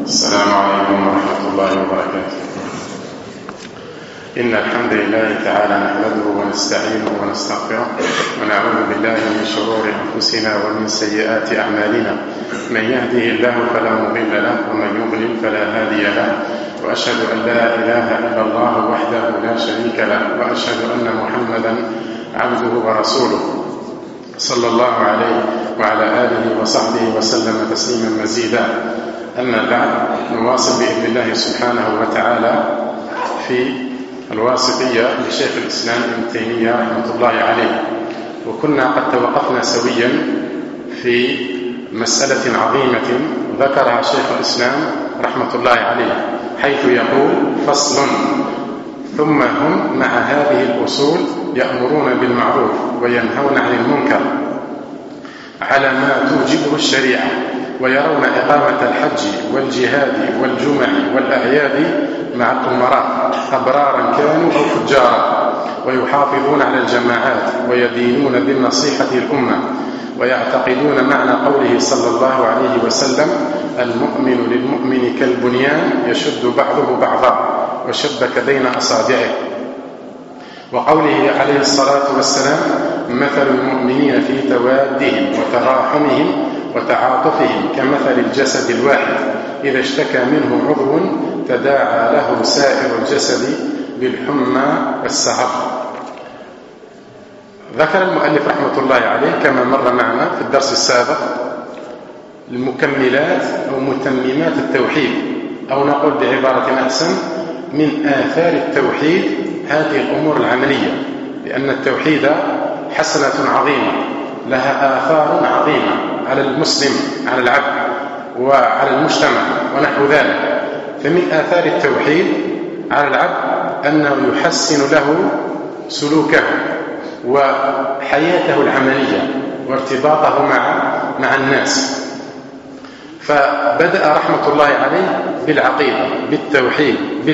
السلام عليكم ورحمة الله وبركاته. إن الحمد لله تعالى نحمده ونستعينه ونستغفره ونعوذ بالله من شرور أنفسنا ومن سيئات أعمالنا. من يهده الله فلا مضل له ومن يضلل فلا هادي له، وأشهد أن لا إله إلا الله وحده لا شريك له، وأشهد أن محمدا عبده ورسوله صلى الله عليه وعلى آله وصحبه وسلم تسليما مزيدا. أما بعد، نواصل بإذن الله سبحانه وتعالى في الواسطية لشيخ الإسلام ابن تيمية رحمة الله عليه. وكنا قد توقفنا سويا في مسألة عظيمة ذكرها شيخ الإسلام رحمة الله عليه، حيث يقول: فصل: ثم هم مع هذه الأصول يأمرون بالمعروف وينهون عن المنكر على ما توجبه الشريعة، ويرون إقامة الحج والجهاد والجمع والأعياد مع الأمراء أبرارا كانوا أو فجارا، ويحافظون على الجماعات ويدينون بالنصيحة الأمة، ويعتقدون معنى قوله صلى الله عليه وسلم: المؤمن للمؤمن كالبنيان يشد بعضه بعضا وشبك بين أصابعه، وقوله عليه الصلاة والسلام: مثل المؤمنين في توادهم وتراحمهم وتعاطفهم كمثل الجسد الواحد إذا اشتكى منه عضو تداعى له سائر الجسد بالحمى والسهر. ذكر المؤلف رحمة الله عليه كما مر معنا في الدرس السابق المكملات أو متممات التوحيد، أو نقول بعبارة أحسن من آثار التوحيد هذه الأمور العملية، لأن التوحيد حسنة عظيمة لها آثار عظيمة على المسلم، على العبد وعلى المجتمع ونحو ذلك. فمن آثار التوحيد على العبد أنه يحسن له سلوكه وحياته العملية وارتباطه مع الناس. فبدأ رحمة الله عليه بالعقيدة، بالتوحيد،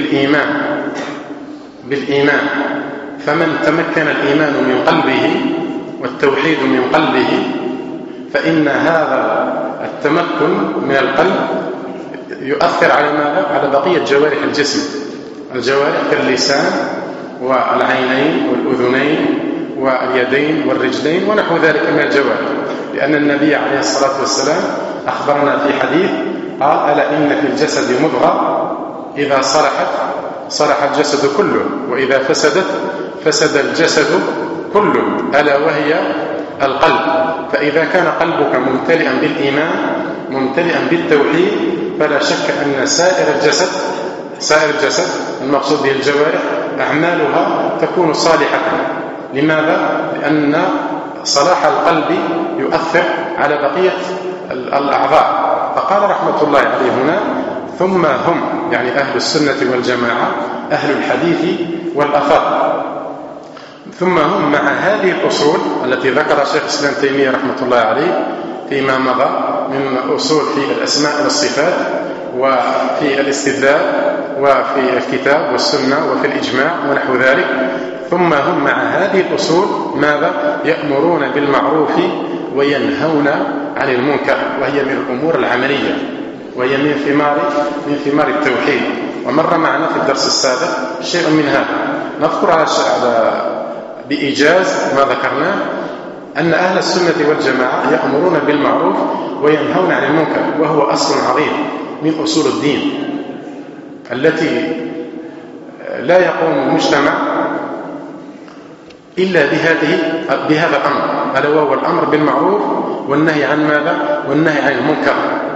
بالإيمان. فمن تمكن الإيمان من قلبه والتوحيد من قلبه، فإن هذا التمكن من القلب يؤثر على ماذا؟ على بقية جوارح الجسم، الجوارح كاللسان والعينين والأذنين واليدين والرجلين ونحو ذلك من الجوارح، لأن النبي عليه الصلاة والسلام أخبرنا في حديث قال: ألا إن في الجسد مضغة إذا صلحت صلح الجسد كله، وإذا فسدت فسد الجسد كله، ألا وهي القلب. فإذا كان قلبك ممتلئا بالإيمان ممتلئا بالتوحيد، فلا شك أن سائر الجسد المقصود به الجوارح أعمالها تكون صالحة. لماذا؟ لأن صلاح القلب يؤثر على بقية الأعضاء. فقال رحمة الله عليه هنا: ثم هم، يعني أهل السنة والجماعة، أهل الحديث والأثر، ثم هم مع هذه الأصول التي ذكر شيخ الإسلام تيمية رحمة الله عليه فيما مضى من أصول في الأسماء والصفات وفي الاستدلال وفي الكتاب والسنة وفي الإجماع ونحو ذلك. ثم هم مع هذه الأصول ماذا؟ يأمرون بالمعروف وينهون عن المنكر، وهي من الأمور العملية، وهي من ثمار التوحيد. ومر معنا في الدرس السابق شيء من هذا. نذكر على بإيجاز ما ذكرناه، أن أهل السنة والجماعة يأمرون بالمعروف وينهون عن المنكر، وهو أصل عظيم من أصول الدين التي لا يقوم المجتمع إلا بهذا الأمر، ألا وهو الأمر بالمعروف والنهي عن ماذا؟ والنهي عن المنكر.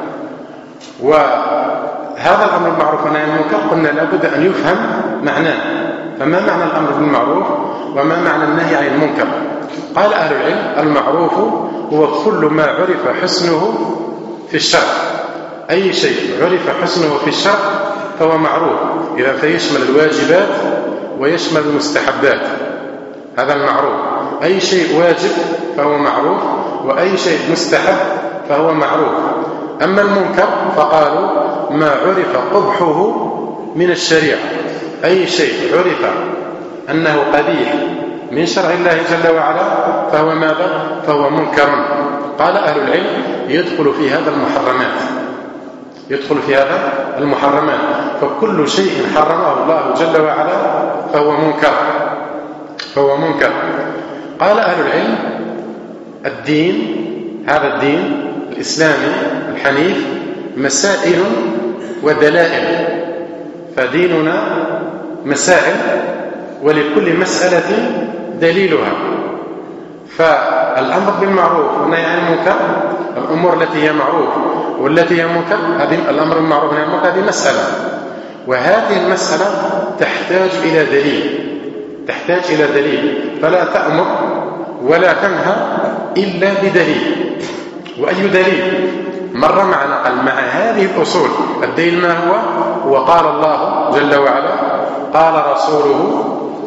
وهذا الأمر بالمعروف والنهي عن المنكر قلنا لابد أن يفهم معناه. فما معنى الأمر بالمعروف وما معنى النهي عن المنكر؟ قال أهل العلم: المعروف هو كل ما عرف حسنه في الشرع. أي شيء عرف حسنه في الشرع فهو معروف، إذا فيشمل الواجبات ويشمل المستحبات، هذا المعروف. أي شيء واجب فهو معروف، وأي شيء مستحب فهو معروف. أما المنكر فقالوا: ما عرف قبحه من الشريعة. أي شيء عرف أنه قبيح من شرع الله جل وعلا فهو ماذا؟ فهو منكر. قال أهل العلم: يدخل في هذا المحرمات، يدخل في هذا المحرمات، فكل شيء حرمه الله جل وعلا فهو منكر. قال أهل العلم هذا الدين الإسلامي الحنيف مسائل ودلائل، فديننا مسائل ولكل مسألة دليلها. فالأمر بالمعروف والنهي عن المنكر، الأمور التي هي معروف والتي هي منكر، هذه الأمر بالمعروف والنهي عن المنكر هذه مسألة، وهذه المسألة تحتاج إلى دليل، فلا تأمر ولا تنهى إلا بدليل. وأي دليل؟ مر معنا قال مع هذه الأصول الدليل ما هو قال الله جل وعلا، قال رسوله،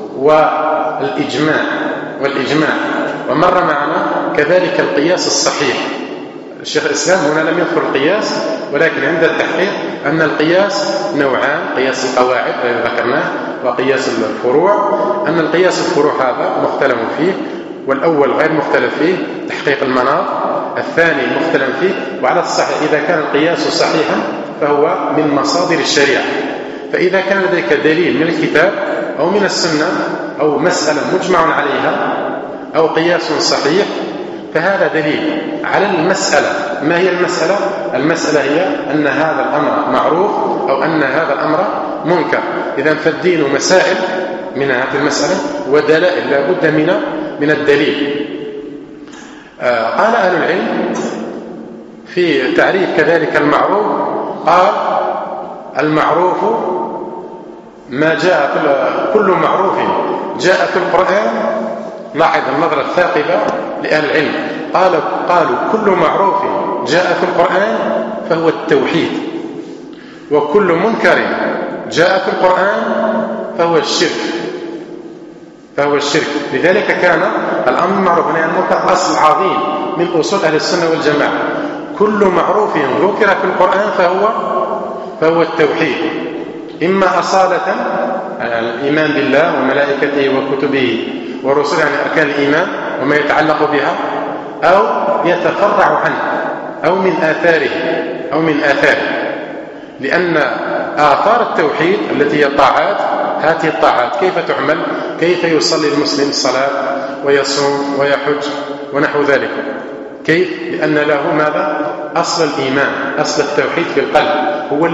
والإجماع. ومر معنا كذلك القياس الصحيح. الشيخ الإسلام هنا لم يذكر القياس، ولكن عند التحقيق أن القياس نوعان: قياس القواعد الذي ذكرناه وقياس الفروع. أن القياس الفروع هذا مختلف فيه، والأول غير مختلف فيه تحقيق المناط، الثاني مختلف فيه. وعلى الصحيح إذا كان القياس صحيحا فهو من مصادر الشريعة، فإذا كان لديك دليل من الكتاب أو من السنة أو مسألة مجمع عليها أو قياس صحيح فهذا دليل على المسألة. ما هي المسألة؟ المسألة هي أن هذا الأمر معروف أو أن هذا الأمر منكر. إذن فالدين مسائل من هذه المسألة ودلائل لا بد من الدليل. قال أهل العلم في تعريف كذلك المعروف، قال المعروف ما جاء كل معروف جاء في القرآن. لاحظ النظرة الثاقبة لأهل العلم، قالوا كل معروف جاء في القرآن فهو التوحيد، وكل منكر جاء في القرآن فهو الشرك. لذلك كان الأمر بالمعروف والنهي عن المنكر أصل عظيم من أصول أهل السنة والجماعة. كل معروف ذكر في القرآن فهو التوحيد، إما أصالة الإيمان بالله وملائكته وكتبه ورسله، يعني أركان الإيمان وما يتعلق بها، أو يتفرع عنه أو من آثاره. لأن آثار التوحيد التي هي الطاعات، هذه الطاعات كيف تعمل؟ كيف يصلي المسلم الصلاة ويصوم ويحج ونحو ذلك؟ كيف؟ لأن له ماذا؟ أصل الإيمان، أصل التوحيد في القلب، هو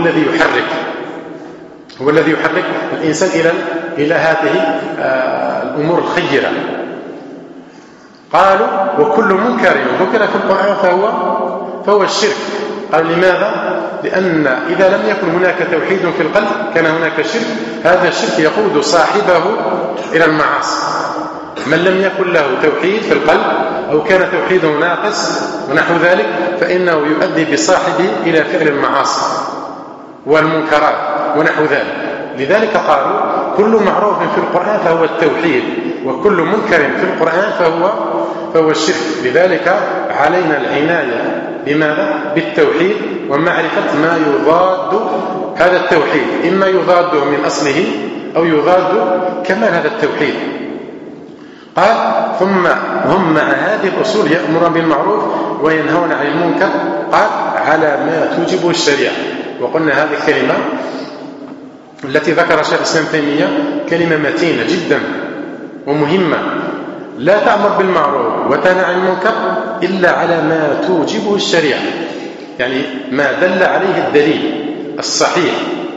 الذي يحرك الإنسان إلى هذه الأمور الخيرة. قالوا وكل منكر ذكر في القرآن فهو الشرك. قال لماذا؟ لأن إذا لم يكن هناك توحيد في القلب كان هناك شرك، هذا الشرك يقود صاحبه إلى المعاصي. من لم يكن له توحيد في القلب أو كان توحيده ناقص ونحو ذلك فإنه يؤدي بصاحبه إلى فعل المعاصي والمنكرات ونحو ذلك. لذلك قالوا كل معروف في القرآن فهو التوحيد، وكل منكر في القرآن فهو الشرك. لذلك علينا العناية بماذا؟ بالتوحيد ومعرفة ما يضاد هذا التوحيد، إما يضاده من أصله أو يضاد كمال هذا التوحيد. قال ثم هم مع هذه الأصول يأمرون بالمعروف وينهون عن المنكر، قال على ما توجب الشريعة. وقلنا هذه الكلمة التي ذكر شيخ الإسلام تيمية كلمة متينة جدا ومهمة، لا تأمر بالمعروف وتنهى عن المنكر إلا على ما توجبه الشريعة، يعني ما دل عليه الدليل الصحيح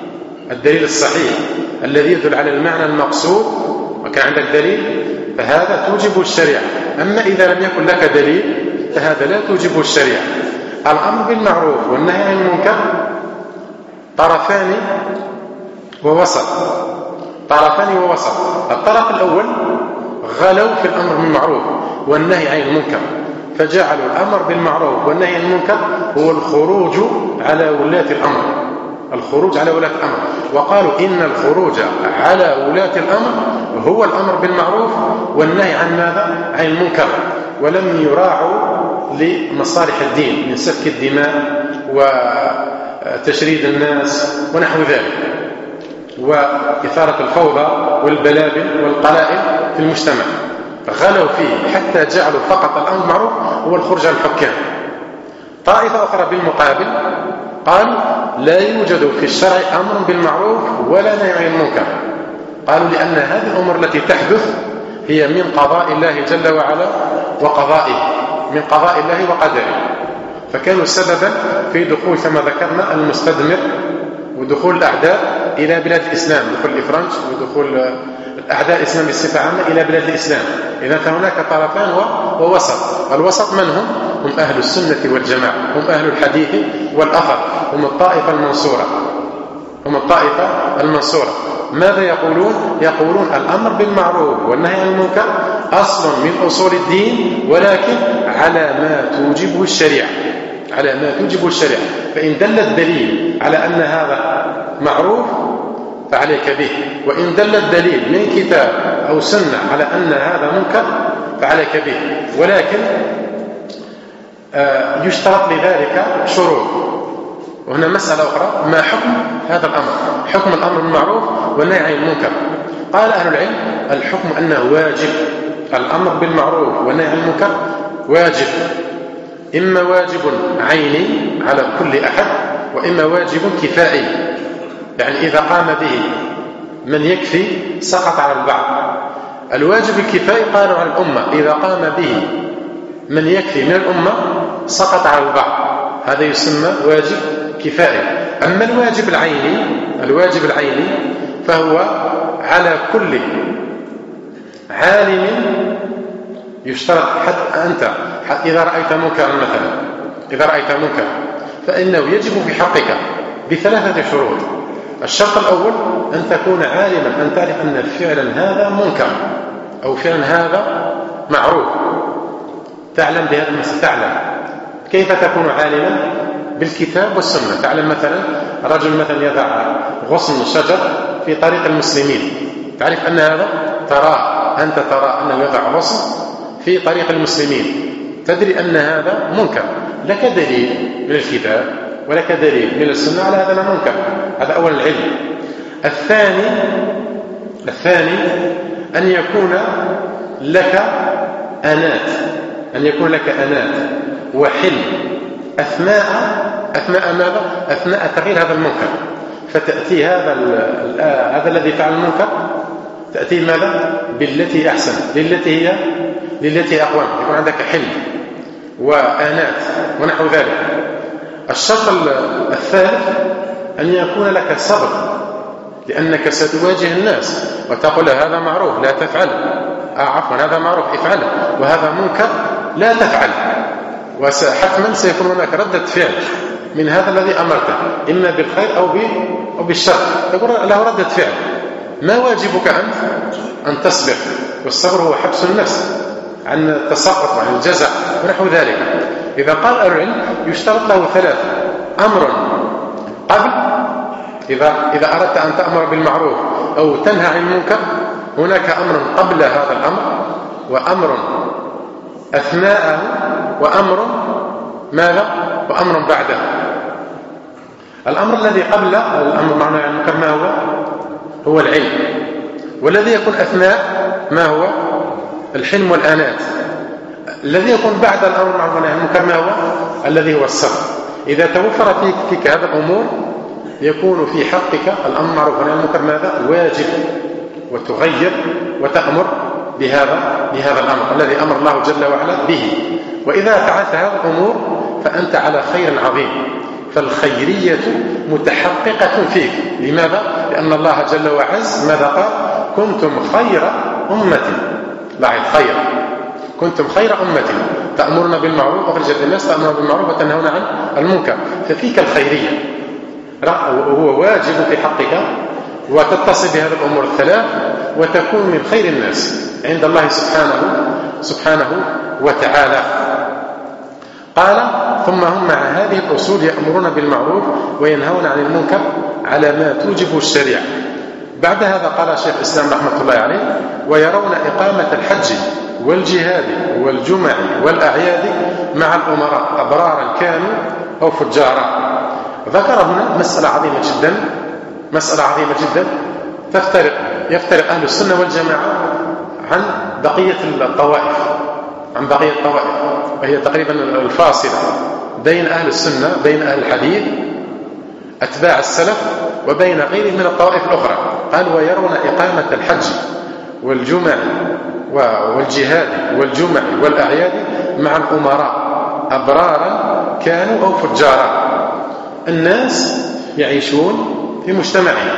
الذي يدل على المعنى المقصود، وكان عندك دليل فهذا توجبه الشريعة. أما إذا لم يكن لك دليل فهذا لا توجبه الشريعة. الأمر بالمعروف والنهي عن المنكر طرفان ووسط. الطرف الأول غلوا في الأمر بالمعروف والنهي عن المنكر، فجعلوا الأمر بالمعروف والنهي عن المنكر هو الخروج على ولاة الأمر، وقالوا إن الخروج على ولاة الأمر هو الأمر بالمعروف والنهي عن ماذا؟ عن المنكر. ولم يراعوا لمصالح الدين من سفك الدماء وتشريد الناس ونحو ذلك، وإثارة الفوضى والبلابل والقلائل في المجتمع، غلوا فيه حتى جعلوا فقط الأمر بالمعروف هو الخروج على الحكام. طائفة أخرى بالمقابل قالوا لا يوجد في الشرع أمر بالمعروف ولا نهي عن المنكر. قالوا لأن هذه الأمور التي تحدث هي من قضاء الله جل وعلا وقضائه، من قضاء الله وقدره، فكانوا سببا في دخول كما ذكرنا المستدمر ودخول الأعداء إلى بلاد الإسلام، دخول الإفرنج ودخول الأعداء الإسلام بصفة عامة إلى بلاد الإسلام. إذا فهناك طرفان ووسط. الوسط من هم؟ هم أهل السنة والجماعة، هم أهل الحديث والأثر، هم الطائفة المنصورة، هم الطائفة المنصورة. ماذا يقولون؟ يقولون الأمر بالمعروف والنهي عن المنكر أصل من أصول الدين، ولكن على ما توجبه الشريعة، على ما توجبه الشريعة. فإن دل الدليل على أن هذا معروف فعليك به، وإن دل الدليل من كتاب أو سنة على أن هذا منكر فعليك به. ولكن يشترط لذلك شروط. وهنا مسألة أخرى، ما حكم هذا الأمر؟ حكم الأمر بالمعروف والنهي عن المنكر. قال أهل العلم الحكم أنه واجب. الأمر بالمعروف والنهي عن المنكر واجب، إما واجب عيني على كل أحد، وإما واجب كفائي، يعني إذا قام به من يكفي سقط على البعض. الواجب الكفائي قالوا على الأمة، إذا قام به من يكفي من الأمة سقط على البعض، هذا يسمى واجب كفائي. أما الواجب العيني فهو على كل عالم. يشترط حتى أنت إذا رأيت منكرا مثلا، إذا رأيت منكرا فإنه يجب في حقك بثلاثة شروط. الشرط الأول أن تكون عالما، أن تعرف أن فعلا هذا منكر أو فعلا هذا معروف، تعلم بهذا المسألة. تعلم كيف تكون عالما؟ بالكتاب والسنة. تعلم مثلا رجل مثلا يضع غصن شجر في طريق المسلمين، تعرف أن هذا أنت ترى أنه يضع غصن في طريق المسلمين، تدري أن هذا منكر، لك دليل من الكتاب ولك دليل من السنة على هذا المنكر. هذا أول العلم. الثاني أن يكون لك أنات وحلم أثناء ماذا؟ أثناء تغيير هذا المنكر. فتأتي هذا الذي فعل المنكر تأتي ماذا؟ بالتي أحسن، للتي أقوم، يكون عندك حلم وآنات ونحو ذلك. الشرط الثالث أن يكون لك صبر، لأنك ستواجه الناس وتقول هذا معروف لا تفعل، عفوا هذا معروف افعله، وهذا منكر لا تفعل، وحتما سيكون هناك ردة فعل من هذا الذي أمرته، إما بالخير أو بالشر، تقول له ردة فعل. ما واجبك أنت؟ أن تصبر، والصبر هو حبس النفس عن التساقط وعن الجزع ونحو ذلك. إذا قال أهل العلم يشترط له ثلاث: أمر قبل، إذا أردت أن تأمر بالمعروف أو تنهى عن المنكر هناك أمر قبل هذا الأمر، وأمر أثناءه، وأمر ماذا؟ وأمر بعده. الأمر الذي قبل الأمر معنى عن المنكر ما هو العلم، والذي يكون أثناء ما هو؟ الحلم والآنات. الذي يكون بعد الأمر معنى عن المنكر ما هو؟ الذي هو الصبر. إذا توفر فيك هذا الأمور يكون في حقك الأمر معروف والنهي عن المنكر ماذا؟ واجب، وتغير وتأمر بهذا الأمر الذي أمر الله جل وعلا به. وإذا فعلت هذه الأمور فأنت على خير عظيم، فالخيرية متحققة فيك. لماذا؟ لأن الله جل وعز ماذا قال؟ كنتم خير أمة، لاحظ خير، كنتم خير أمة تأمرون بالمعروف وأخرجت الناس تأمرون بالمعروف وتنهون عن المنكر، ففيك الخيرية، وهو واجب في حقك، وتتصل بهذه الأمور الثلاث وتكون من خير الناس عند الله سبحانه وتعالى. قال: ثم هم مع هذه الأصول يأمرون بالمعروف وينهون عن المنكر على ما توجبه الشريعة. بعد هذا قال شيخ الإسلام رحمة الله عليه: ويرون إقامة الحج والجهاد والجمع والأعياد مع الأمراء أبرارا كانوا أو فجارا. ذكر هنا مسألة عظيمة جدا يفترق أهل السنة والجماعة عن بقية الطوائف، وهي تقريبا الفاصلة بين أهل السنة، بين أهل الحديث أتباع السلف وبين غيرهم من الطوائف الأخرى. قال ويرون إقامة الحج والجمع والجهاد والجمع والأعياد مع الأمراء أبرارا كانوا أو فجارا. الناس يعيشون في مجتمعهم،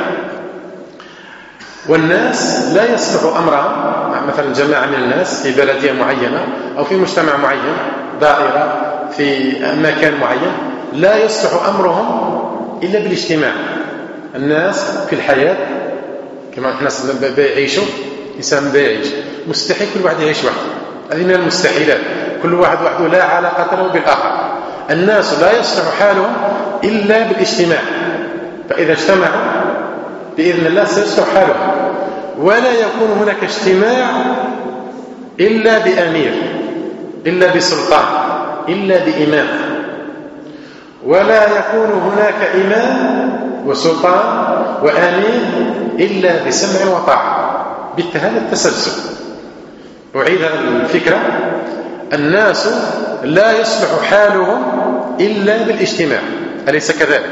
والناس لا يصلح أمرها، مثلا جماعة من الناس في بلدية معينة أو في مجتمع معين، دائرة في مكان معين، لا يصلح أمرهم إلا بالاجتماع. الناس في الحياة كما الناس بيعيشوا، إنسان بيعيش مستحيل كل واحد يعيش وحده، هذه من المستحيلات، كل واحد وحده لا علاقة له بالآخر. الناس لا يصلح حالهم إلا بالاجتماع، فإذا اجتمعوا بإذن الله سيصلح حالهم. ولا يكون هناك اجتماع إلا بأمير، إلا بسلطان، إلا بإمام. ولا يكون هناك إمام وسلطان وأمير إلا بسمع وطاعة. بهذا التسلسل أعيد الفكرة. الناس لا يصلح حالهم إلا بالاجتماع، أليس كذلك؟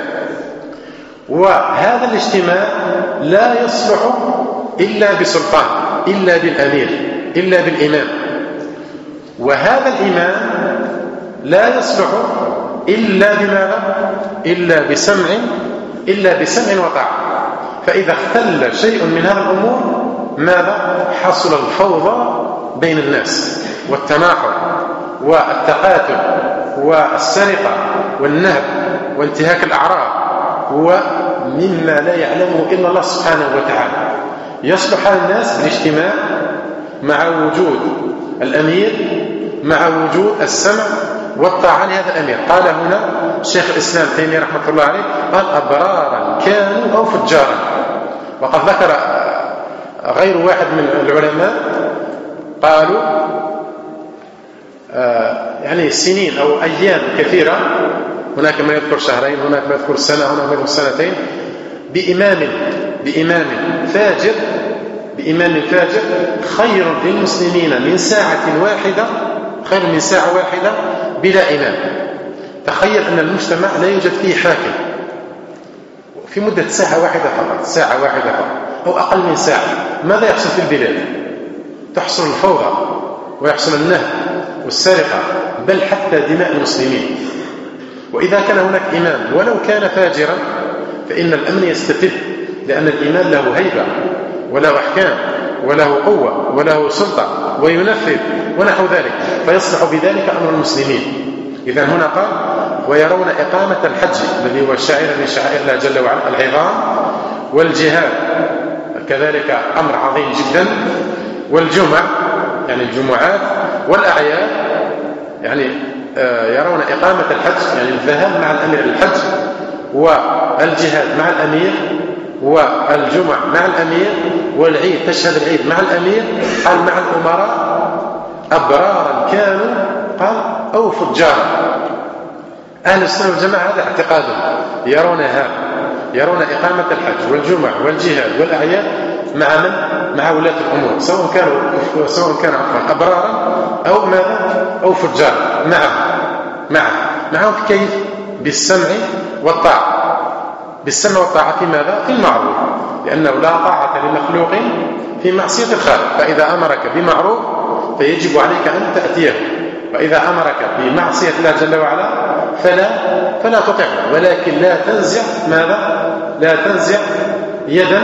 وهذا الاجتماع لا يصلح إلا بسلطان، إلا بالأمير، إلا بالإمام. وهذا الإمام لا يصلح إلا بماذا؟ إلا بسمع وطاعة. فإذا اختل شيء من هذا الأمور ماذا؟ حصل الفوضى بين الناس والتناحر والتقاتل والسرقة والنهب وانتهاك الأعراض، ومما لا يعلمه إلا الله سبحانه وتعالى. يصلح الناس بالاجتماع مع وجود الأمير، مع وجود السمع والطاعة لهذا الأمير. قال هنا شيخ الإسلام تيمية رحمة الله عليه، قال أبرارا كانوا أو فجارا. وقد ذكر غير واحد من العلماء قالوا يعني سنين أو أيام كثيرة، هناك من يذكر شهرين، هناك من يذكر سنة، هناك من يذكر سنتين، بإمام فاجر خير للمسلمين من ساعة واحدة، خير من ساعة واحدة بلا إمام. تخيل أن المجتمع لا يوجد فيه حاكم في مدة ساعة واحدة فقط أو أقل من ساعة. ماذا يحصل في البلاد؟ تحصل الفوضى ويحصل النهب والسرقة، بل حتى دماء المسلمين. وإذا كان هناك إمام ولو كان فاجرا فإن الأمن يستتب، لأن الإمام له هيبة وله أحكام وله قوة وله سلطة وينفذ ونحو ذلك، فيصلح بذلك أمر المسلمين. إذن هنا قال ويرون إقامة الحج الذي هو شعير من شعائر الله جل وعلا، العظام، والجهاد كذلك أمر عظيم جدا، والجمع يعني الجمعات، والأعياد يعني يرون إقامة الحج يعني الذهاب مع الأمير الحج، والجهاد مع الأمير، والجمع مع الأمير، والعيد تشهد العيد مع الأمير. قال مع الأمراء أبرارا كانوا قال أو فجارا. أهل السنة والجماعة هذا اعتقادهم، يرون إقامة الحج والجمع والجهاد والأعياد مع من؟ مع ولاة الأمور، سواء كانوا أبرارا أو ماذا؟ أو فجارا. معهم كيف؟ بالسمع والطاعة. بالسمع والطاعة في ماذا؟ في المعروف، لأنه لا طاعة لمخلوق في معصية الخالق. فإذا أمرك بمعروف فيجب عليك أن تأتيه، وإذا أمرك بمعصية الله جل وعلا فلا تطيعه، ولكن لا تنزع ماذا؟ لا تنزع يدا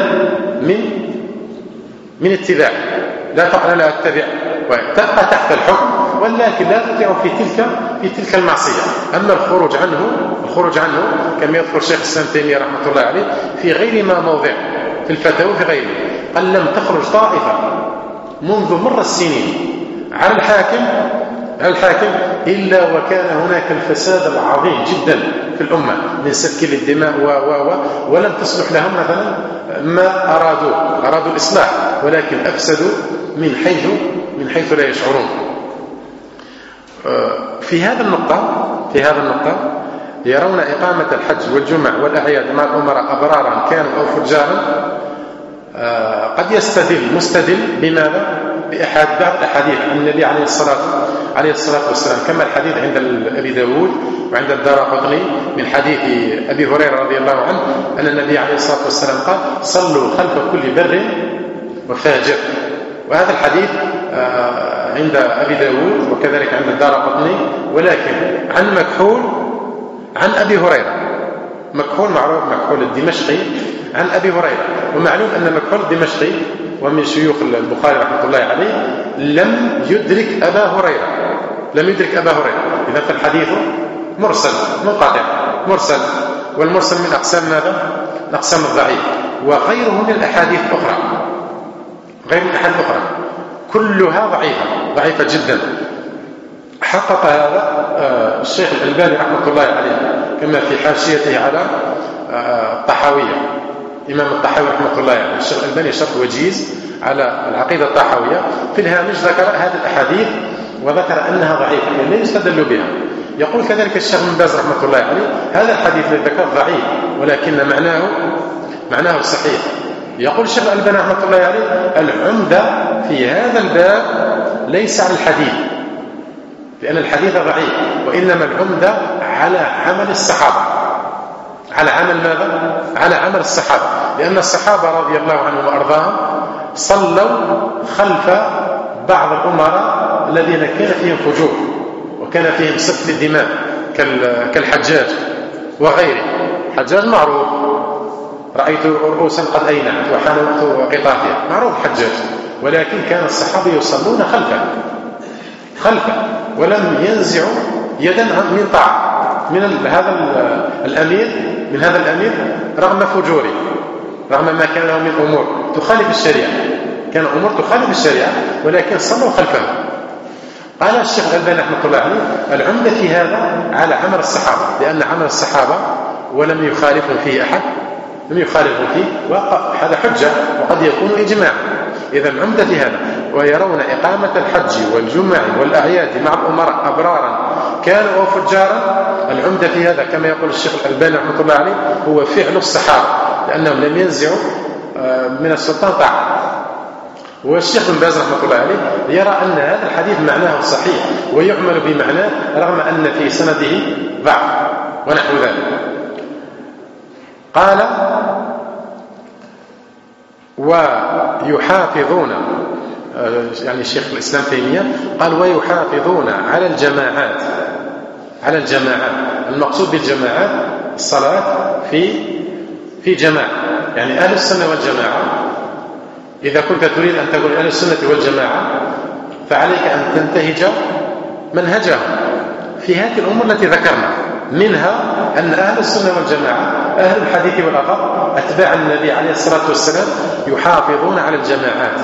من اتباع، لا تقل لا أتبع، تبقى تحت الحكم، ولكن لا تطيعه في تلك المعصية. أما الخروج عنه كما يذكر شيخ الإسلام تيمية رحمة الله عليه في غير ما موضع في الفتاوى في غيره، قال لم تخرج طائفة منذ مر السنين على الحاكم إلا وكان هناك الفساد العظيم جدا في الأمة من سفك للدماء ولم تصلح لهم مثلا ما أرادوا الإصلاح، ولكن أفسدوا من حيث لا يشعرون. في هذا النقطة يرون إقامة الحج والجمع والأعياد مع الأمراء أبرارا كانوا أو فجارا. قد مستدل بماذا؟ بعض الأحاديث عن النبي عليه الصلاة والسلام، كما الحديث عند أبي داود وعند الدارقطني من حديث أبي هريرة رضي الله عنه أن النبي عليه الصلاة والسلام قال صلوا خلف كل بر وفاجر. وهذا الحديث عند أبي داود وكذلك عند الدارقطني، ولكن عن مكحول عن أبي هريرة. مكحول معروف، مكحول الدمشقي عن أبي هريرة، ومعلوم أن مكحول الدمشقي ومن شيوخ البخاري رحمة الله عليه لم يدرك أبا هريرة، لم يدرك أبا هريرة. إذا فالحديث مرسل منقطع مرسل، والمرسل من أقسام ماذا؟ أقسام الضعيف، وغيره من الأحاديث الأخرى، غير من الأحاديث الأخرى كلها ضعيفة جدا. حقق هذا الشيخ الألباني رحمة الله عليه كما في حاشيته على الطحاوية، إمام الطحاوي رحمة الله عليه. الشيخ الألباني شرح وجيز على العقيدة الطحاوية، في الهامش ذكر هذه الأحاديث وذكر أنها ضعيفة يعني لا يستدل بها. يقول كذلك الشيخ بن باز رحمة الله عليه هذا الحديث الذي ذكر ضعيف ولكن معناه صحيح. يقول الشيخ الألباني رحمة الله عليه العمدة في هذا الباب ليس على الحديث، لأن الحديث ضعيف، وإنما العمدة على عمل الصحابة. على عمل ماذا؟ على عمل الصحابة، لأن الصحابة رضي الله عنهم وأرضاهم صلوا خلف بعض الأمراء الذين كان فيهم فجور وكان فيهم سفك الدماء كالحجاج وغيره. الحجاج معروف، رأيت رؤوسا قد أينعت وحان وقت قطافها، معروف الحجاج، ولكن كان الصحابة يصلون خلفه ولم ينزعوا يدا من طاعة من هذا الأمير رغم فجوره، رغم ما كان له من أمور تخالف الشريعة، كان أمور تخالف الشريعة ولكن صلوا خلفه. قال الشيخ الألباني رحمة الله عليه العمدة في هذا على عمل الصحابة، لأن عمل الصحابة ولم يخالفهم فيه أحد، لم يخالفهم فيه، وهذا حجة وقد يكون إجماع. إذا العمدة في هذا، ويرون إقامة الحج والجمع والأعياد مع الأمراء أبرارا كانوا أو فجارا. العمدة في هذا كما يقول الشيخ الألباني رحمة الله عليه هو فعل الصحابة، لأنهم لم ينزعوا من السلطان طاعة. والشيخ بن باز رحمة الله عليه يرى أن هذا الحديث معناه صحيح ويعمل بمعناه رغم أن في سنده ضعف ونحو ذلك. قال ويحافظون، يعني الشيخ الإسلام تيمية قال ويحافظون على الجماعات. المقصود بالجماعات الصلاة في جماعة، يعني أهل السنة والجماعة. إذا كنت تريد أن تكون أهل السنة والجماعة فعليك أن تنتهج منهجهم في هذه الأمور التي ذكرنا، منها أن أهل السنة والجماعة أهل الحديث والأثر أتباع النبي عليه الصلاة والسلام يحافظون على الجماعات.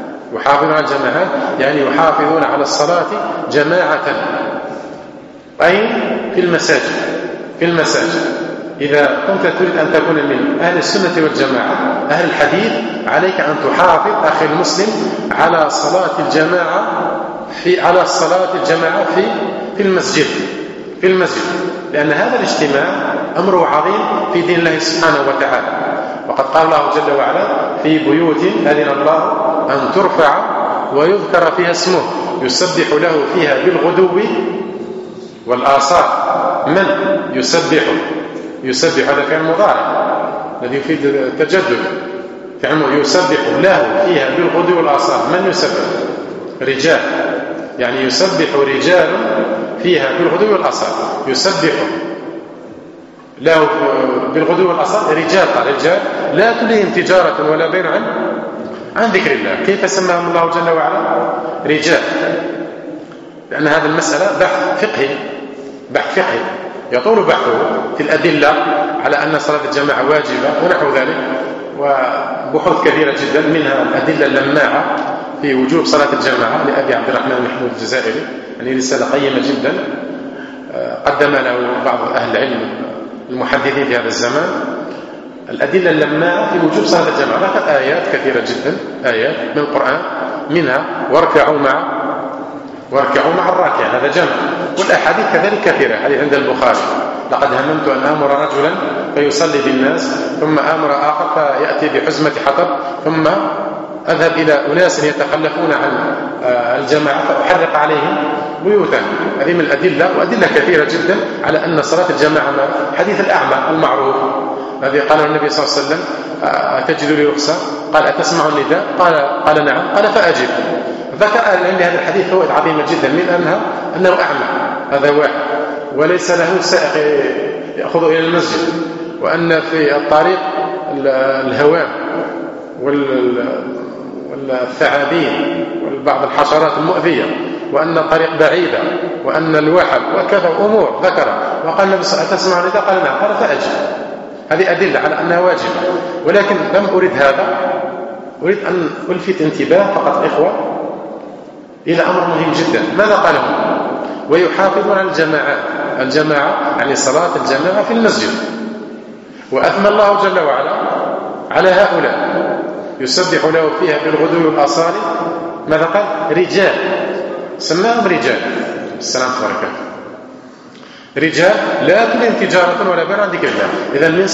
يعني يحافظون على الصلاة جماعة، أي في المساجد. إذا كنت تريد أن تكون من أهل السنة والجماعة أهل الحديث عليك أن تحافظ أخي المسلم على صلاة الجماعة في المسجد، لأن هذا الاجتماع أمره عظيم في دين الله سبحانه وتعالى. وقد قال الله جل وعلا في بيوت أذن الله أن ترفع ويذكر فيها اسمه يسبح له فيها بالغدو والآصال. من يسبح هذا فعل مضارع الذي يفيد التجدد، فعله يسبح له فيها بالغدو والآصال. من يسبح؟ رجال، يعني يسبح رجال فيها بالغدو والآصال، يسبح له بالغدو والآصال رجال لا تلهيهم تجارة ولا بيع عن ذكر الله. كيف سماهم الله جل وعلا رجال؟ لأن هذه المسألة بحث فقهي يطول بحثه في الأدلة على أن صلاة الجماعة واجبة ونحو ذلك، وبحوث كثيرة جدا، منها الأدلة اللماعة في وجوب صلاة الجماعة لأبي عبد الرحمن محمود الجزائري، يعني رسالة قيمة جدا قدم له بعض أهل العلم المحدثين في هذا الزمان. الأدلة اللماعة في وجوب صلاة الجماعة ذكر آيات كثيرة جدا، آيات من القرآن، منها واركعوا مع الراكع، هذا جمع. والأحاديث كذلك كثيرة، حديث عند البخاري لقد هممت أن آمر رجلا فيصلي بالناس ثم آمر آخر فيأتي بحزمة حطب ثم أذهب إلى أناس يتخلفون عن الجماعة فأحرق عليهم بيوتا. هذه من الأدلة، وأدلة كثيرة جدا على أن صلاة الجماعة حديث الأعمى المعروف الذي قاله النبي صلى الله عليه وسلم أتجد لي رخصة؟ قال أتسمع النداء؟ قال نعم. قال فأجب. ذكر أن هذا الحديث فوائد عظيمة جدا، من أنه أعمى، هذا واحد، وليس له سائق يأخذه إلى المسجد، وأن في الطريق الهوام والثعابين وبعض الحشرات المؤذية، وأن الطريق بعيدة، وأن الوحل وكذا أمور ذكر. وقال النبي صلى الله عليه وسلم أتسمع النداء؟ قال نعم. قال فأجب. هذه أدلة على أنها واجبة، ولكن لم أريد هذا، أريد أن ألفت انتباه فقط إخوة إلى أمر مهم جدا. ماذا قال هنا؟ ويحافظون على الجماعة يعني صلاة الجماعة في المسجد. وأثنى الله جل وعلا على هؤلاء يسبح له فيها بالغدو والآصال. ماذا قال؟ رجال، سماهم رجال. السلام عليكم. رجال لا تلهم تجارة ولا بيع عن ذكر الله. إذا من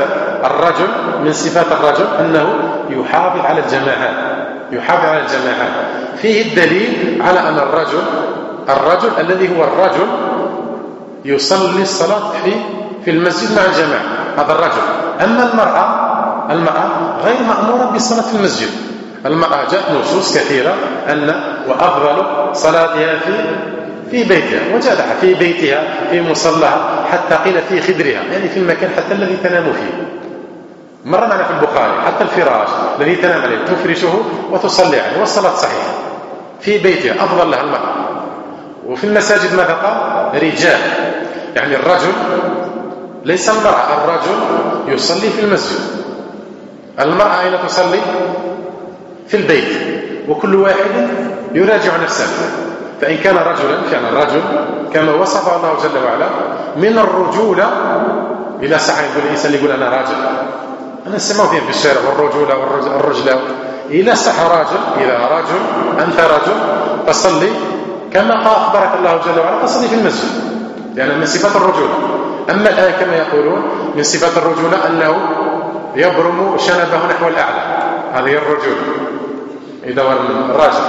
صفات الرجل أنه يحافظ على الجماعات. فيه الدليل على أن الرجل الذي هو الرجل يصلي الصلاة في المسجد مع الجماعة، هذا الرجل. أما المرأة غير مأمورة بالصلاة في المسجد. المرأة جاءت نصوص كثيرة أن وأفضل صلاتها في بيتها، وجدها في بيتها في مصلها، حتى قيل في خدرها، يعني في المكان حتى الذي تنام فيه. مرة معنا في البخاري حتى الفراش الذي تنام عليه تفرشه وتصلي عليه، والصلاة صحيحة في بيتها أفضل لها المرأة. وفي المساجد ماذا قال؟ رجال، يعني الرجل ليس المرأة، الرجل يصلي في المسجد، المرأة أين تصلي؟ في البيت. وكل واحد يراجع نفسه، فإن كان رجلا فعلا الرجل كما وصف الله جل وعلا من الرجولة، إلى ساعة يقول الإنسان يقول أنا راجل، أنا سمعت في الشارع والرجولة والرجلة، إلى ساعة راجل، إذا رجل أنت رجل فصلي كما أخبرك الله جل وعلا، فصلي في المسجد، لأن من صفات الرجولة. أما الآن كما يقولون من صفات الرجولة أنه يبرم شنبه نحو الأعلى، هذه الرجولة. إذا الراجل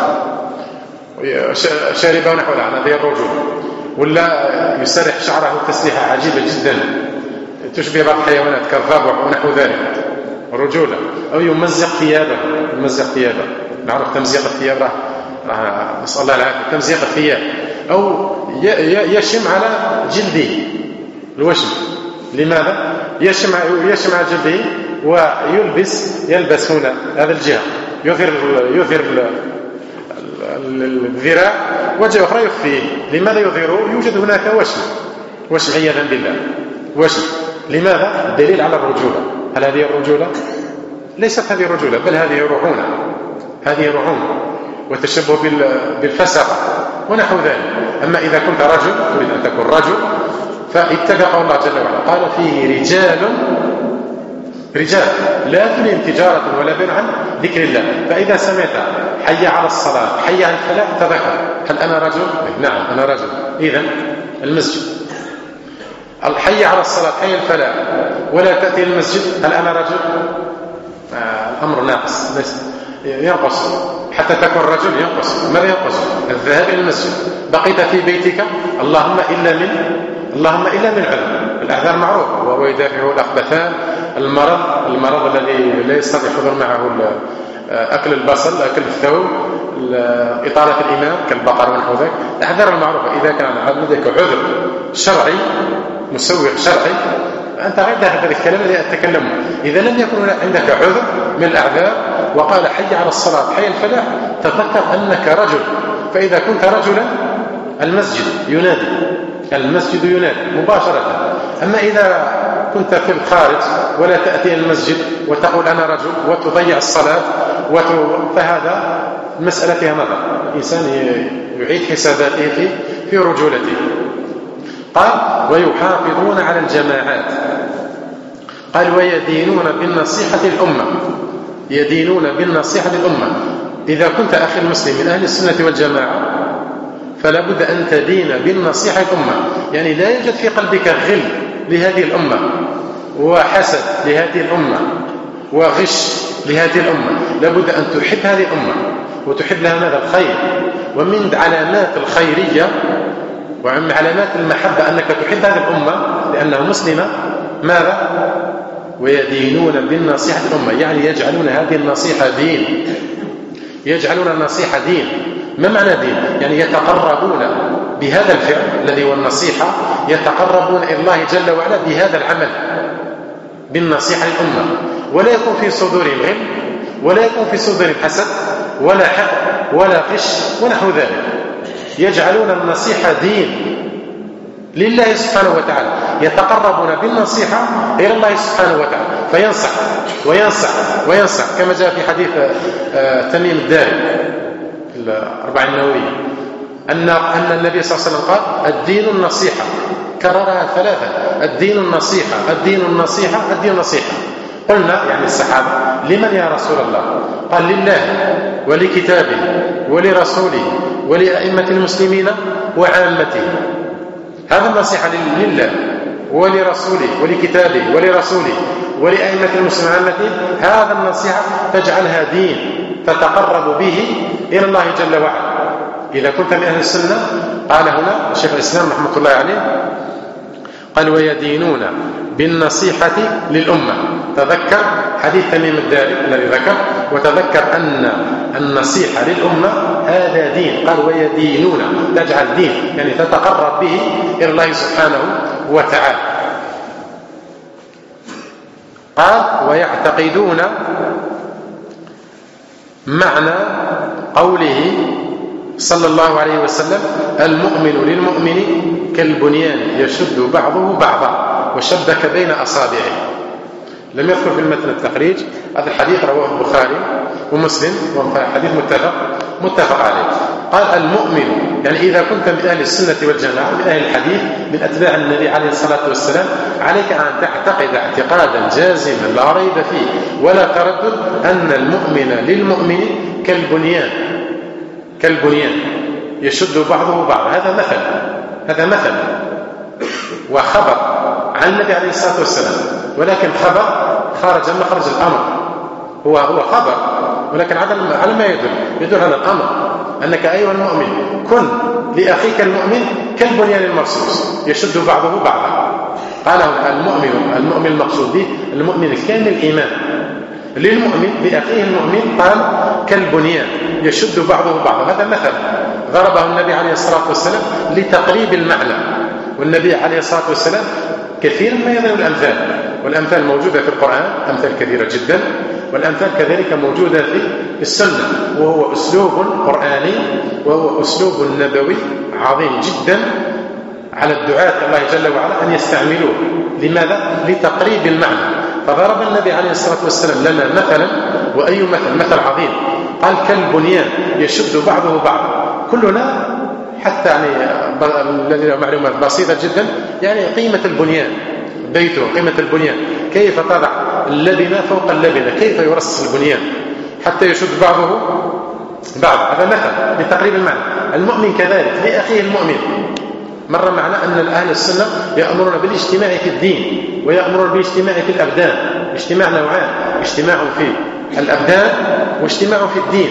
شاربه نحو الأعلى هذه الرجولة، ولا يسرح شعره تسريحة عجيبة جدا تشبه بعض الحيوانات كالضبع ونحو ذلك، الرجولة. أو يمزق ثيابه، نعرف تمزيق الثياب، نسأل الله العافية، تمزيق الثياب. أو يشم على جلده، الوشم. لماذا؟ يشم على جلده ويلبس هنا هذا الجهة، يظهر الذراع، وجه أخرى يخفيه. لماذا يظهره؟ يوجد هناك وشم عياذا بالله، وشم. لماذا؟ دليل على الرجولة. هل هذه الرجولة؟ ليست هذه الرجولة، بل هذه رعونة وتشبه بالفسقة ونحو ذلك. أما إذا كنت رجل تريد أن تكون رجل، فاتفق الله جل وعلا قال فيه رجال لا تلهم تجارة ولا بيع عن ذكر الله. فإذا سمعت حي على الصلاة حي على الفلاح تذكر هل أنا رجل؟ نعم أنا رجل. إذن المسجد، الحي على الصلاة حي الفلاح ولا تأتي المسجد هل أنا رجل؟ الأمر ناقص، ينقص. حتى تكون رجل ينقص. ماذا ينقص؟ الذهاب إلى المسجد. بقيت في بيتك اللهم إلا من عذر. الأعذار معروفة، وهو يدافع الأخبثان، المرض الذي لا يستطيع حضور معه أكل البصل، أكل الثوم، إطالة الإمام كالبقر ونحو ذلك. الأعذار المعروفة. إذا كان لديك عذر شرعي مسوغ شرعي أنت غير داخل هذا الكلام الذي أتكلمه. إذا لم يكن عندك عذر من الأعذار وقال حي على الصلاة حي الفلاح تذكر أنك رجل. فإذا كنت رجلا المسجد ينادي مباشرة. أما إذا كنت في الخارج ولا تأتي المسجد وتقول أنا رجل وتضيع الصلاة فهذا مسألة فيها نظر. الإنسان يعيد حساباته في رجولته. قال ويحافظون على الجماعات. قال ويدينون بالنصيحة الأمة. إذا كنت أخي المسلم من أهل السنة والجماعة فلا بد أن تدين بالنصيحة الأمة. يعني لا يوجد في قلبك غل لهذه الأمة وحسد لهذه الأمة وغش لهذه الأمة. لابد أن تحب هذه الأمة وتحب لها ماذا؟ الخير. ومن علامات الخيرية ومن علامات المحبة أنك تحب هذه الأمة لأنها مسلمة ماذا؟ ويدينون بالنصيحة الأمة، يعني يجعلون هذه النصيحة دين، يجعلون النصيحة دين. ما معنى دين؟ يعني يتقربون بهذا الفعل الذي هو النصيحة، يتقربون إلى الله جل وعلا بهذا العمل بالنصيحة للأمة، ولا يكون في صدورهم غل، ولا يكون في صدورهم حسد ولا حقد ولا غش ونحو ذلك. يجعلون النصيحة دين لله سبحانه وتعالى، يتقربون بالنصيحة إلى الله سبحانه وتعالى، فينصح وينصح وينصح، كما جاء في حديث تميم الداري الأربعين النووية أن النبي صلى الله عليه وسلم قال الدين النصيحة، كررها ثلاثة: الدين النصيحة، الدين النصيحة، الدين النصيحة. قلنا يعني الصحابة: لمن يا رسول الله؟ قال: لله ولكتابه ولرسوله ولأئمة المسلمين وعامته. هذا النصيحة لله ولرسوله ولكتابه ولرسوله ولأئمة المسلمين وعامته. هذا النصيحة تجعلها دين تتقرب به إلى الله جل وعلا. إذا كنت من أهل السنة، قال هنا الشيخ الإسلام رحمة الله عليه قال: ويدينون بالنصيحة للأمة. تذكر حديث تميم الداري الذي ذكر، وتذكر أن النصيحة للأمة هذا دين. قال: ويدينون، تجعل دين يعني تتقرب به إلى الله سبحانه وتعالى. قال: ويعتقدون معنى قوله صلى الله عليه وسلم: المؤمن للمؤمن كالبنيان يشد بعضه بعضا وشبك بين أصابعه. لم يذكر في المتن التخريج. هذا الحديث رواه البخاري ومسلم، وحديث متفق عليه. قال: المؤمن يعني إذا كنت من أهل السنة والجماعة، من أهل الحديث، من أتباع النبي عليه الصلاة والسلام، عليك أن تعتقد اعتقادا جازما لا ريب فيه ولا تردد أن المؤمن للمؤمن كالبنيان يشد بعضه بعضا. هذا مثل وخبر عن النبي عليه الصلاة والسلام، ولكن خبر خارج مخرج الأمر. هو خبر، ولكن على ما يدل على الأمر، أنك أيها المؤمن كن لأخيك المؤمن كالبنيان المرصوص يشد بعضه بعضا. قال المؤمن المقصود به المؤمن الكامل الإيمان، للمؤمن لأخيه المؤمن قال كالبنيان يشد بعضه بعضا. هذا مثل ضربه النبي عليه الصلاة والسلام لتقريب المعنى. والنبي عليه الصلاة والسلام كثيرا ما يضرب الأمثال، والأمثال موجودة في القرآن، أمثال كثيرة جدا، والأمثال كذلك موجودة في السنة، وهو أسلوب قرآني وهو أسلوب نبوي عظيم جدا على الدعاة الله جل وعلا أن يستعملوه. لماذا؟ لتقريب المعنى. فضرب النبي عليه الصلاة والسلام لنا مثلا، وأي مثل عظيم. قال كالبنيان يشد بعضه بعضا. كلنا حتى يعني الذي له معلومات بسيطة جدا يعني قيمة البنيان، بيته قيمة البنيان، كيف تضع اللبنة فوق اللبنة، كيف يرص البنيان حتى يشد بعضه بعض. هذا مثل لتقريب المعنى. المؤمن كذلك لأخيه المؤمن. مر معنا أن أهل السنة يأمرون بالاجتماع في الدين ويأمرون بالاجتماع في الأبدان. اجتماع نوعان: اجتماع في الأبدان واجتماع في الدين.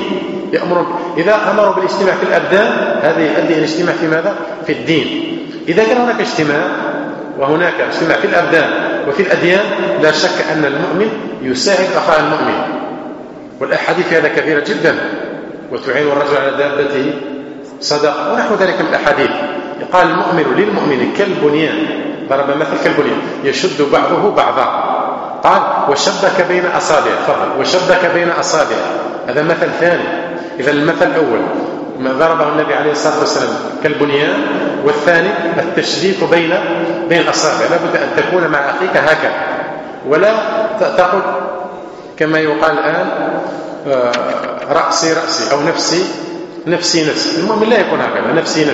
إذا أمروا بالاجتماع في الأبدان هذا يؤدي إلى الاجتماع في ماذا؟ في الدين. إذا كان هناك اجتماع وهناك اجتماع في الأبدان وفي الأديان، لا شك أن المؤمن يساعد أخاه المؤمن. والأحاديث هذا كثيرة جدا: وتعين الرجل على دابته صدقة ونحو ذلك من الأحاديث. قال المؤمن للمؤمن كالبنيان، ضرب مثل كالبنيان يشد بعضه بعضا. قال وشبك بين أصابعه، فضل وشبك بين أصابعه. هذا مثل ثاني. إذا المثل الأول ما ضربه النبي عليه الصلاة والسلام كالبنيان، والثاني التشبيك بين الأصابع. لابد أن تكون مع أخيك هكذا، ولا تقول كما يقال الآن رأسي أو نفسي. المؤمن لا يكون هكذا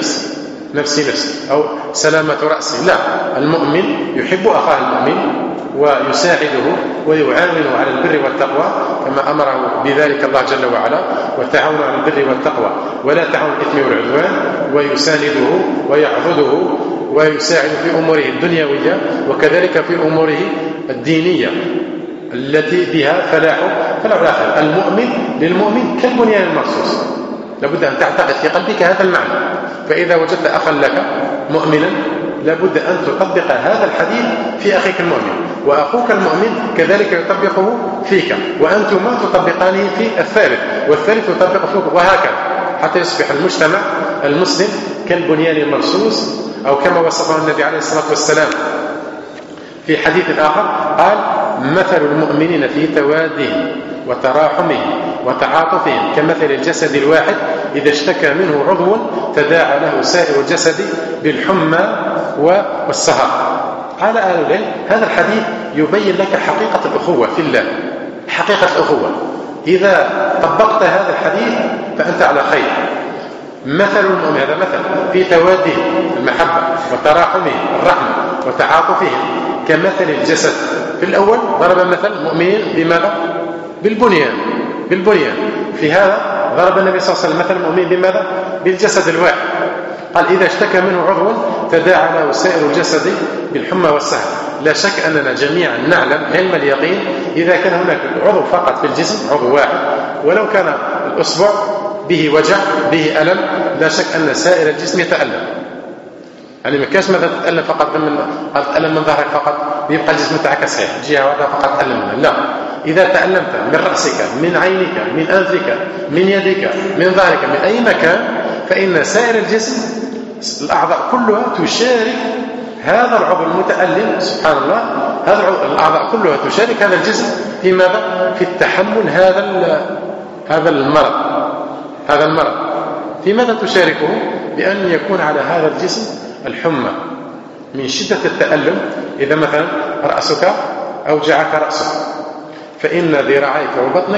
نفسي أو سلامة رأسي. لا، المؤمن يحب أخاه المؤمن ويساعده ويعاونه على البر والتقوى كما أمره بذلك الله جل وعلا: وتعاونوا على البر والتقوى ولا تعاونوا على الإثم والعدوان. ويسانده ويعضده ويساعد في أموره الدنيوية وكذلك في أموره الدينية. التي بها فلاح الآخر. المؤمن للمؤمن كالبنيان المرصوص، لابد أن تعتقد في قلبك هذا المعنى. فإذا وجدت أخا لك مؤمنا لابد أن تطبق هذا الحديث في أخيك المؤمن، وأخوك المؤمن كذلك يطبقه فيك، وأنتما تطبقانه في الثالث، والثالث يطبق فيك، وهكذا حتى يصبح المجتمع المسلم كالبنيان المرصوص، أو كما وصفه النبي عليه الصلاة والسلام في حديث آخر قال: مثل المؤمنين في توادهم وتراحمهم وتعاطفهم كمثل الجسد الواحد إذا اشتكى منه عضو تداعى له سائر الجسد بالحمى والسهر. قال أهل العلم: هذا الحديث يبين لك حقيقة الأخوة في الله، حقيقة الأخوة. إذا طبقت هذا الحديث فأنت على خير. مثل المؤمن، هذا مثل في توادهم المحبة وتراحمهم الرحمة وتعاطفهم كمثل الجسد. في الأول ضرب مثل المؤمنين بماذا؟ بالبنيان. في هذا ضرب النبي صلى الله عليه وسلم مثل المؤمن بماذا؟ بالجسد الواحد. قال: إذا اشتكى منه عضو تداعى له سائر الجسد بالحمى والسهر. لا شك أننا جميعا نعلم علم اليقين إذا كان هناك عضو فقط في الجسم، عضو واحد، ولو كان الأصبع به وجع به ألم، لا شك أن سائر الجسم يتألم. يعني ما كاش مثلا تتألم فقط تتألم من ظهرك فقط بيبقى الجسم تاعك صحيح، جهة واحدة فقط تألم منها. لا، إذا تألمت من رأسك، من عينك، من أنفك، من يدك، من ظهرك، من أي مكان، فإن سائر الجسم الأعضاء كلها تشارك هذا العضو المتألم. سبحان الله، هذا الأعضاء كلها تشارك هذا الجسم في ماذا؟ في التحمل هذا المرض. في ماذا تشاركه؟ بأن يكون على هذا الجسم الحمى من شدة التألم. إذا مثلا رأسك أوجعك رأسك، فإن ذراعيك وبطنك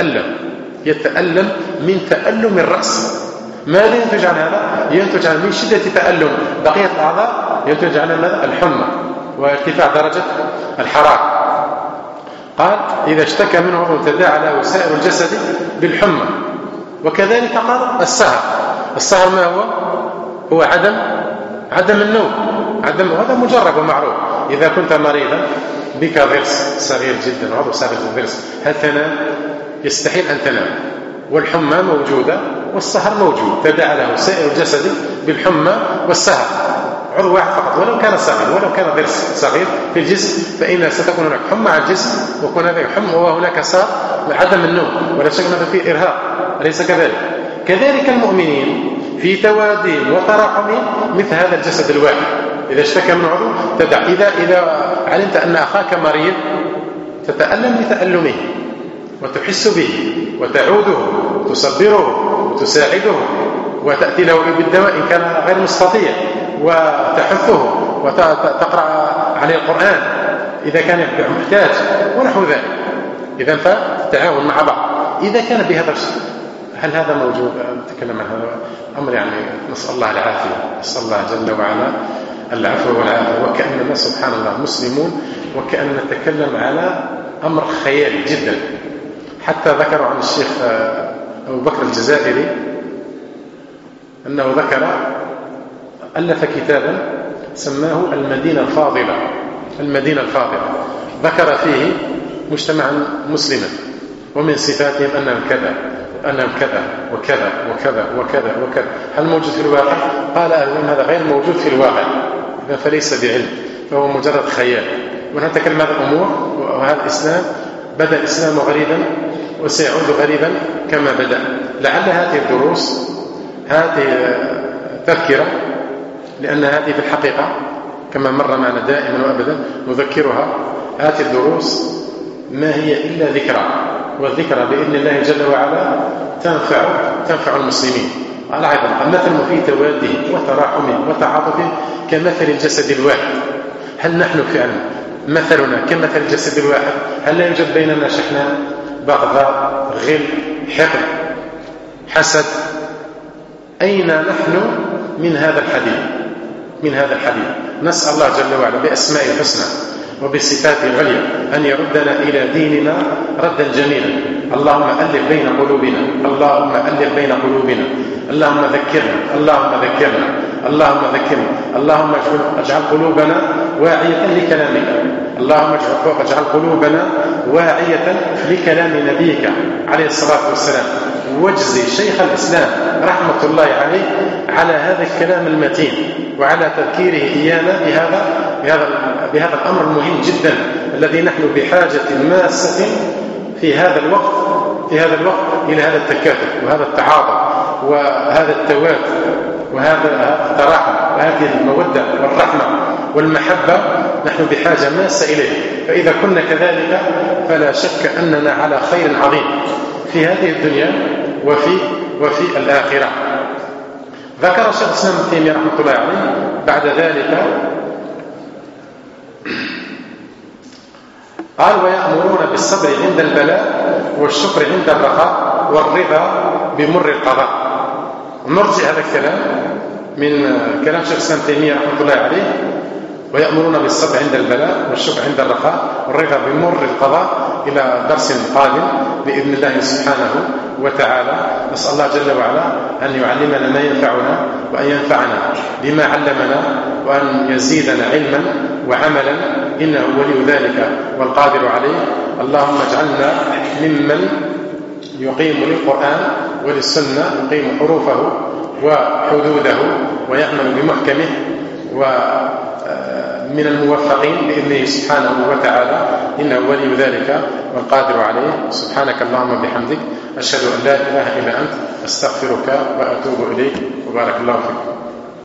يتألم من تألم الرأس. ماذا ينتج عن هذا؟ ينتج عن من شدة تألم بقية الأعضاء، ينتج عن ماذا؟ الحمى وارتفاع درجة الحرارة. قال: إذا اشتكى منه عضو تداعى له سائر الجسد بالحمى. وكذلك قال السهر ما هو عدم النوم. وهذا مجرب ومعروف. إذا كنت مريضا بك ضرس صغير جدا، عضو صغير الضرس، هل تنام؟ يستحيل أن تنام. والحمى موجودة والسهر موجود، تداعى له سائر الجسد بالحمى والسهر. عضو واحد فقط ولو كان صغير، ولو كان ضرس صغير في الجسم، فإن ستكون هناك حمى على الجسم، ويكون هذا حمى وهناك سهر عدم النوم، ولا شك أن فيه إرهاق، أليس كذلك؟ كذلك المؤمنين في توادهم وتراحمهم مثل هذا الجسد الواحد. إذا اشتكى من عضو تدع. إذا علمت أن أخاك مريض تتألم بتألمه وتحس به وتعوده وتصبره وتساعده وتأتي له بالدواء إن كان غير مستطيع، وتحثه وتقرأ عليه القرآن إذا كان محتاج ونحو ذلك. إذا فالتعاون مع بعض. إذا كان بهذا الشيء، هل هذا موجود؟ نتكلم عن هذا أمر يعني نسأل الله العافية، نسأل الله جل وعلا العفو والعافية. وكأننا سبحان الله مسلمون، وكأننا نتكلم على أمر خيالي جدا. حتى ذكروا عن الشيخ أبو بكر الجزائري أنه ألف كتابا سماه المدينة الفاضلة. ذكر فيه مجتمعا مسلما ومن صفاتهم أنهم كذا وكذا وكذا وكذا وكذا. هل موجود في الواقع؟ قال أهل هذا غير موجود في الواقع، إذا فليس بعلم، فهو مجرد خيال. ونتكلم هذه الأمور، وهذا الإسلام بدأ الإسلام غريبا وسيعود غريبا كما بدأ. لعل هذه الدروس هذه تذكرة، لأن هذه في الحقيقة كما مر معنا دائما وأبدا نذكرها، هذه الدروس ما هي إلا ذكرى، والذكرى بإذن الله جل وعلا تنفع المسلمين. على عظم مثل في توادهم وتراحمهم وتعاطفهم كمثل الجسد الواحد. هل نحن فعلا مثلنا كمثل الجسد الواحد؟ هل لا يوجد بيننا شحناء، بغضاء، غل، حقد، حسد؟ أين نحن من هذا الحديث؟ نسأل الله جل وعلا بأسماء الحسنى وبصفاته العليا أن يردنا إلى ديننا ردا جميلا. اللهم ألف بين قلوبنا، اللهم ذكرنا، اللهم اجعل قلوبنا واعية لكلامك، اللهم اجعل قلوبنا واعية لكلام نبيك عليه الصلاة والسلام. واجزي شيخ الإسلام رحمة الله عليه على هذا الكلام المتين وعلى تذكيره إيانا بهذا الأمر المهم جدا الذي نحن بحاجة ماسة في هذا الوقت إلى هذا التكاتف وهذا التعاطف وهذا التوافق وهذا التراحم وهذه المودة والرحمة والمحبة. نحن بحاجة ماسة إليه. فإذا كنا كذلك فلا شك أننا على خير عظيم في هذه الدنيا وفي الآخرة. ذكر شيخ الإسلام ابن تيمية رحمة الله عليه بعد ذلك قال: ويأمرون بالصبر عند البلاء والشكر عند الرخاء والرضا بمر القضاء. نرجع هذا الكلام من كلام شيخ الإسلام ابن تيمية رحمة الله عليه: ويأمرون بالصبر عند البلاء والشكر عند الرخاء والرضا بمر القضاء، إلى درس قادم بإذن الله سبحانه وتعالى. نسأل الله جل وعلا أن يعلمنا ما ينفعنا وأن ينفعنا بما علمنا وأن يزيدنا علما وعملا، إنه ولي ذلك والقادر عليه. اللهم اجعلنا ممن يقيم للقرآن وللسنة، يقيم حروفه وحدوده ويعمل بمحكمه، ومن الموفقين بإذنه سبحانه وتعالى، إنه ولي ذلك والقادر عليه. سبحانك اللهم بحمدك، أشهد أن لا إله إلا أنت، أستغفرك وأتوب إليك، وبارك الله فيك.